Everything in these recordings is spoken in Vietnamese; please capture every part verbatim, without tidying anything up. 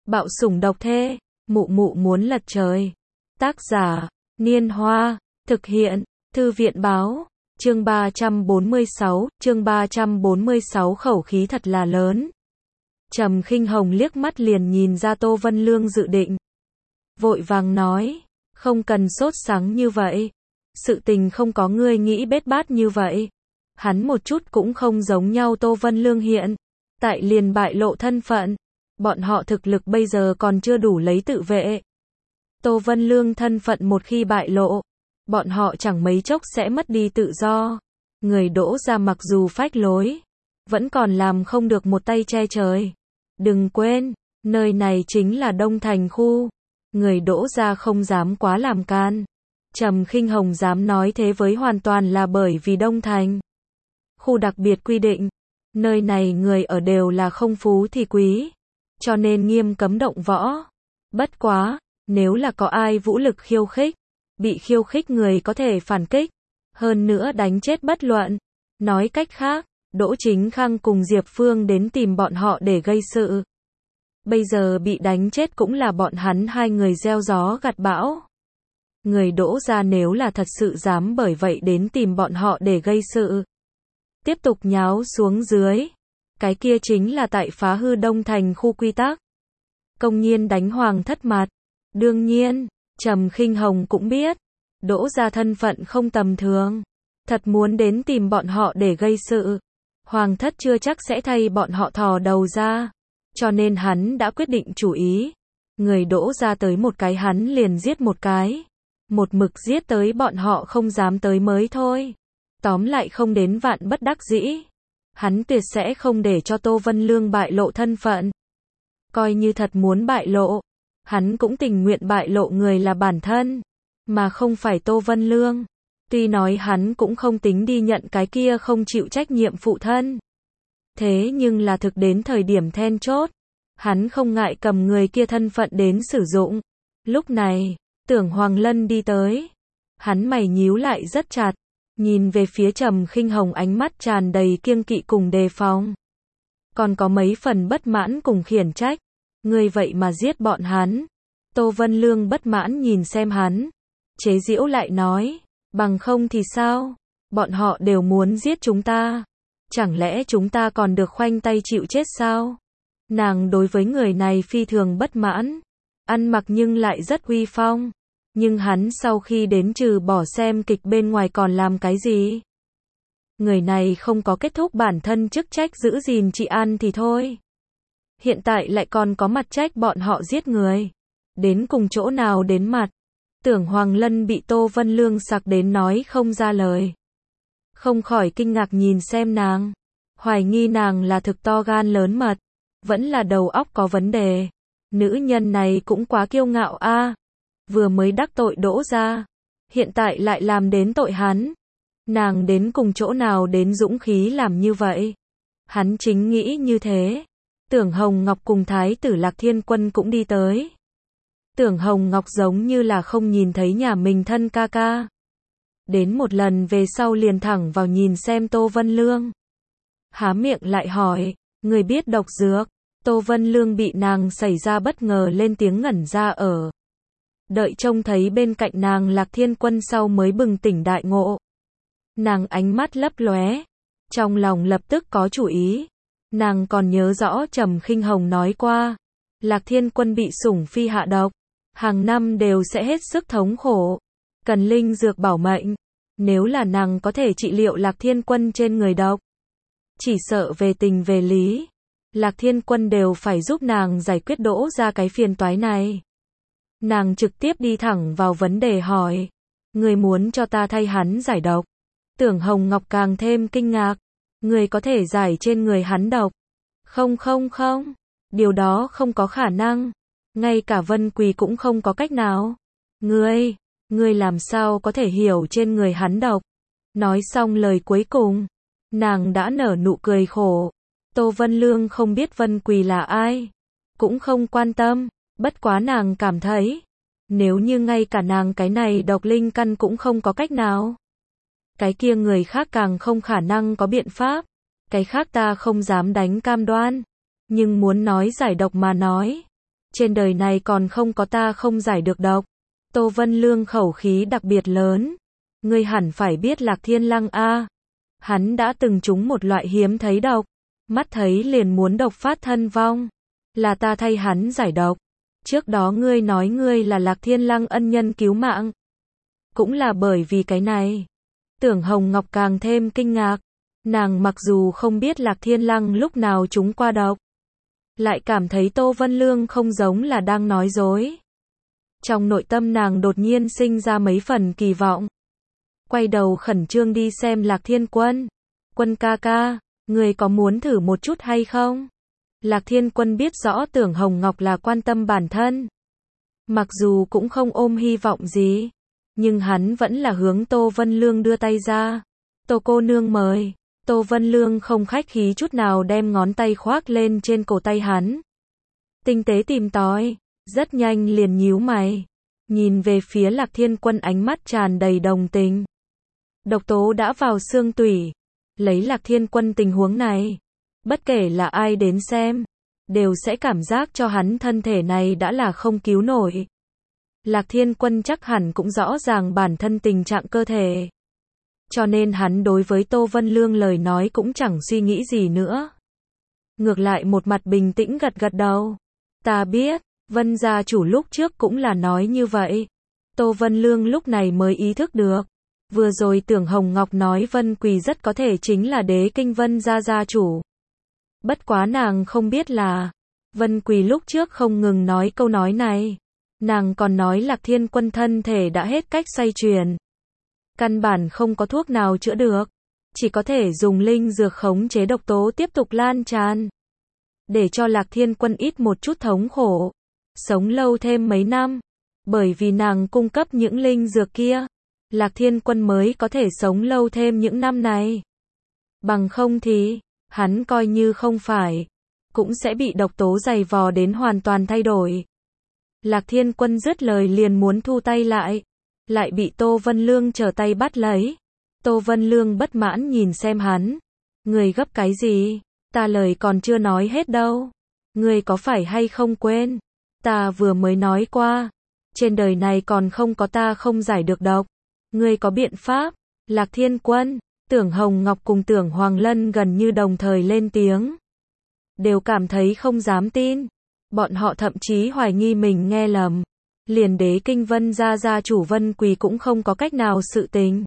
Bạo sủng độc thê, mụ mụ muốn lật trời. Tác giả, Niên Hoa, thực hiện, Thư viện báo, chương ba trăm bốn mươi sáu, chương ba trăm bốn mươi sáu khẩu khí thật là lớn. Trầm Khinh Hồng liếc mắt liền nhìn ra Tô Vân Lương dự định. Vội vàng nói, không cần sốt sắng như vậy. Sự tình không có ngươi nghĩ bết bát như vậy. Hắn một chút cũng không giống nhau Tô Vân Lương hiện. Tại liền bại lộ thân phận. Bọn họ thực lực bây giờ còn chưa đủ lấy tự vệ. Tô Vân Lương thân phận một khi bại lộ, bọn họ chẳng mấy chốc sẽ mất đi tự do. Người Đỗ gia mặc dù phách lối, vẫn còn làm không được một tay che trời. Đừng quên, nơi này chính là Đông Thành khu. Người Đỗ gia không dám quá làm can. Trầm Khinh Hồng dám nói thế với hoàn toàn là bởi vì Đông Thành khu đặc biệt quy định, nơi này người ở đều là không phú thì quý, cho nên nghiêm cấm động võ. Bất quá, nếu là có ai vũ lực khiêu khích, bị khiêu khích người có thể phản kích, hơn nữa đánh chết bất luận. Nói cách khác, Đỗ Chính Khang cùng Diệp Phương đến tìm bọn họ để gây sự. Bây giờ bị đánh chết cũng là bọn hắn hai người gieo gió gặt bão. Người Đỗ gia nếu là thật sự dám bởi vậy đến tìm bọn họ để gây sự, tiếp tục nháo xuống dưới, cái kia chính là tại phá hư Đông Thành khu quy tắc, công nhiên đánh hoàng thất mặt. Đương nhiên, Trầm Khinh Hồng cũng biết, Đỗ gia thân phận không tầm thường, thật muốn đến tìm bọn họ để gây sự, hoàng thất chưa chắc sẽ thay bọn họ thò đầu ra, cho nên hắn đã quyết định chủ ý, người Đỗ gia tới một cái hắn liền giết một cái, một mực giết tới bọn họ không dám tới mới thôi. Tóm lại không đến vạn bất đắc dĩ, hắn tuyệt sẽ không để cho Tô Vân Lương bại lộ thân phận. Coi như thật muốn bại lộ, hắn cũng tình nguyện bại lộ người là bản thân, mà không phải Tô Vân Lương. Tuy nói hắn cũng không tính đi nhận cái kia không chịu trách nhiệm phụ thân. Thế nhưng là thực đến thời điểm then chốt, hắn không ngại cầm người kia thân phận đến sử dụng. Lúc này, Tưởng Hoàng Lân đi tới, hắn mày nhíu lại rất chặt, nhìn về phía Trầm Khinh Hồng ánh mắt tràn đầy kiêng kỵ cùng đề phòng. Còn có mấy phần bất mãn cùng khiển trách. Ngươi vậy mà giết bọn hắn. Tô Vân Lương bất mãn nhìn xem hắn, chế giễu lại nói, bằng không thì sao? Bọn họ đều muốn giết chúng ta. Chẳng lẽ chúng ta còn được khoanh tay chịu chết sao? Nàng đối với người này phi thường bất mãn. Ăn mặc nhưng lại rất uy phong. Nhưng hắn sau khi đến trừ bỏ xem kịch bên ngoài còn làm cái gì? Người này không có kết thúc bản thân chức trách giữ gìn trị an thì thôi. Hiện tại lại còn có mặt trách bọn họ giết người. Đến cùng chỗ nào đến mặt? Tưởng Hoàng Lân bị Tô Vân Lương sặc đến nói không ra lời. Không khỏi kinh ngạc nhìn xem nàng. Hoài nghi nàng là thực to gan lớn mật. Vẫn là đầu óc có vấn đề. Nữ nhân này cũng quá kiêu ngạo a. À. Vừa mới đắc tội Đỗ gia, hiện tại lại làm đến tội hắn. Nàng đến cùng chỗ nào đến dũng khí làm như vậy? Hắn chính nghĩ như thế. Tưởng Hồng Ngọc cùng Thái tử Lạc Thiên Quân cũng đi tới. Tưởng Hồng Ngọc giống như là không nhìn thấy nhà mình thân ca ca. Đến một lần về sau liền thẳng vào nhìn xem Tô Vân Lương. Há miệng lại hỏi, người biết độc dược? Tô Vân Lương bị nàng xảy ra bất ngờ lên tiếng ngẩn ra ở. Đợi trông thấy bên cạnh nàng Lạc Thiên Quân sau mới bừng tỉnh đại ngộ. Nàng ánh mắt lấp lóe, trong lòng lập tức có chủ ý. Nàng còn nhớ rõ Trầm Khinh Hồng nói qua, Lạc Thiên Quân bị sủng phi hạ độc, hàng năm đều sẽ hết sức thống khổ, cần linh dược bảo mệnh. Nếu là nàng có thể trị liệu Lạc Thiên Quân trên người độc, chỉ sợ về tình về lý, Lạc Thiên Quân đều phải giúp nàng giải quyết Đỗ ra cái phiền toái này. Nàng trực tiếp đi thẳng vào vấn đề hỏi, người muốn cho ta thay hắn giải độc? Tưởng Hồng Ngọc càng thêm kinh ngạc, người có thể giải trên người hắn độc? Không không không, điều đó không có khả năng, ngay cả Vân Quỳ cũng không có cách nào. Ngươi, ngươi làm sao có thể hiểu trên người hắn độc? Nói xong lời cuối cùng, nàng đã nở nụ cười khổ. Tô Vân Lương không biết Vân Quỳ là ai, cũng không quan tâm. Bất quá nàng cảm thấy, nếu như ngay cả nàng cái này độc linh căn cũng không có cách nào, cái kia người khác càng không khả năng có biện pháp. Cái khác ta không dám đánh cam đoan, nhưng muốn nói giải độc mà nói, Trên đời này còn không có ta không giải được độc. Tô Vân Lương khẩu khí đặc biệt lớn. Ngươi hẳn phải biết Lạc Thiên Lăng a. Hắn đã từng trúng một loại hiếm thấy độc. Mắt thấy liền muốn độc phát thân vong. Là ta thay hắn giải độc. Trước đó ngươi nói ngươi là Lạc Thiên Lăng ân nhân cứu mạng. Cũng là bởi vì cái này. Tưởng Hồng Ngọc càng thêm kinh ngạc. Nàng mặc dù không biết Lạc Thiên Lăng lúc nào trúng qua độc, lại cảm thấy Tô Vân Lương không giống là đang nói dối. Trong nội tâm nàng đột nhiên sinh ra mấy phần kỳ vọng. Quay đầu khẩn trương đi xem Lạc Thiên Quân. Quân ca ca, người có muốn thử một chút hay không? Lạc Thiên Quân biết rõ Tưởng Hồng Ngọc là quan tâm bản thân. Mặc dù cũng không ôm hy vọng gì, nhưng hắn vẫn là hướng Tô Vân Lương đưa tay ra. Tô cô nương mời. Tô Vân Lương không khách khí chút nào đem ngón tay khoác lên trên cổ tay hắn. Tinh tế tìm tòi, rất nhanh liền nhíu mày. Nhìn về phía Lạc Thiên Quân ánh mắt tràn đầy đồng tình. Độc tố đã vào xương tủy. Lấy Lạc Thiên Quân tình huống này, bất kể là ai đến xem, đều sẽ cảm giác cho hắn thân thể này đã là không cứu nổi. Lạc Thiên Quân chắc hẳn cũng rõ ràng bản thân tình trạng cơ thể. Cho nên hắn đối với Tô Vân Lương lời nói cũng chẳng suy nghĩ gì nữa. Ngược lại một mặt bình tĩnh gật gật đầu. Ta biết, Vân gia chủ lúc trước cũng là nói như vậy. Tô Vân Lương lúc này mới ý thức được. Vừa rồi Tưởng Hồng Ngọc nói Vân Quỳ rất có thể chính là đế kinh Vân gia gia chủ. Bất quá nàng không biết là, Vân Quỳ lúc trước không ngừng nói câu nói này. Nàng còn nói Lạc Thiên Quân thân thể đã hết cách xoay chuyển. Căn bản không có thuốc nào chữa được. Chỉ có thể dùng linh dược khống chế độc tố tiếp tục lan tràn. Để cho Lạc Thiên Quân ít một chút thống khổ. Sống lâu thêm mấy năm. Bởi vì nàng cung cấp những linh dược kia, Lạc Thiên Quân mới có thể sống lâu thêm những năm này. Bằng không thì, hắn coi như không phải, cũng sẽ bị độc tố dày vò đến hoàn toàn thay đổi. Lạc Thiên Quân dứt lời liền muốn thu tay lại. Lại bị Tô Vân Lương trở tay bắt lấy. Tô Vân Lương bất mãn nhìn xem hắn. Người gấp cái gì? Ta lời còn chưa nói hết đâu. Người có phải hay không quên? Ta vừa mới nói qua. Trên đời này còn không có ta không giải được độc. Người có biện pháp? Lạc Thiên Quân, Tưởng Hồng Ngọc cùng Tưởng Hoàng Lân gần như đồng thời lên tiếng. Đều cảm thấy không dám tin. Bọn họ thậm chí hoài nghi mình nghe lầm. Liền đế kinh Vân gia gia chủ Vân Quỳ cũng không có cách nào sự tình.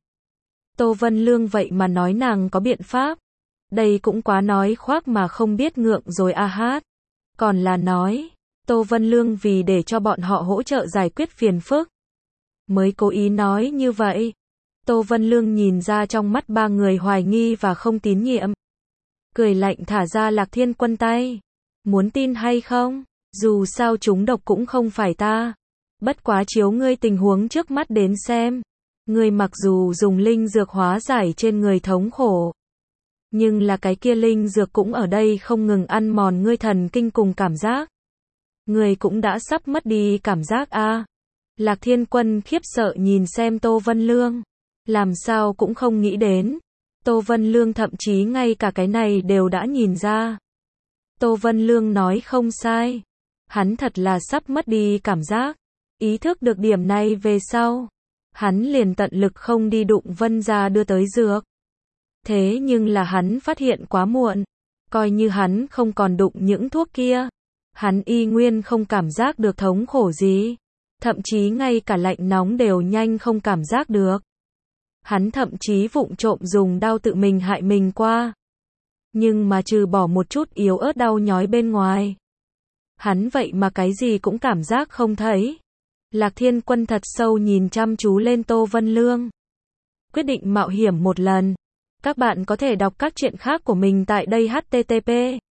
Tô Vân Lương vậy mà nói nàng có biện pháp. Đây cũng quá nói khoác mà không biết ngượng rồi a hát. Còn là nói, Tô Vân Lương vì để cho bọn họ hỗ trợ giải quyết phiền phức, mới cố ý nói như vậy. Tô Vân Lương nhìn ra trong mắt ba người hoài nghi và không tín nhiệm. Cười lạnh thả ra Lạc Thiên Quân tay. Muốn tin hay không? Dù sao chúng độc cũng không phải ta. Bất quá chiếu ngươi tình huống trước mắt đến xem. Ngươi mặc dù dùng linh dược hóa giải trên người thống khổ, nhưng là cái kia linh dược cũng ở đây không ngừng ăn mòn ngươi thần kinh cùng cảm giác. Ngươi cũng đã sắp mất đi cảm giác a. À. Lạc Thiên Quân khiếp sợ nhìn xem Tô Vân Lương. Làm sao cũng không nghĩ đến. Tô Vân Lương thậm chí ngay cả cái này đều đã nhìn ra. Tô Vân Lương nói không sai. Hắn thật là sắp mất đi cảm giác. Ý thức được điểm này về sau, hắn liền tận lực không đi đụng Vân gia đưa tới dược. Thế nhưng là hắn phát hiện quá muộn. Coi như hắn không còn đụng những thuốc kia, hắn y nguyên không cảm giác được thống khổ gì. Thậm chí ngay cả lạnh nóng đều nhanh không cảm giác được. Hắn thậm chí vụng trộm dùng đao tự mình hại mình qua. Nhưng mà trừ bỏ một chút yếu ớt đau nhói bên ngoài, hắn vậy mà cái gì cũng cảm giác không thấy. Lạc Thiên Quân thật sâu nhìn chăm chú lên Tô Vân Lương. Quyết định mạo hiểm một lần. Các bạn có thể đọc các truyện khác của mình tại đây h t t p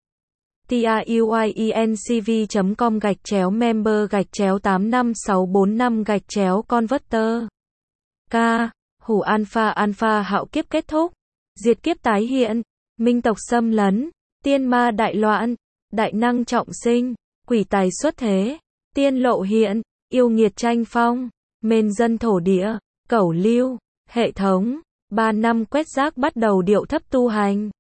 truyencv chấm com gạch chéo member gạch chéo tám năm sáu bốn năm gạch chéo converter. K. Hủ alpha alpha hạo kiếp kết thúc. Diệt kiếp tái hiện. Minh tộc xâm lấn. Tiên ma đại loạn. Đại năng trọng sinh. Quỷ tài xuất thế. Tiên lộ hiện. Yêu nghiệt tranh phong. Mên dân thổ địa. Cẩu lưu. Hệ thống. Ba năm quét rác bắt đầu điệu thấp tu hành.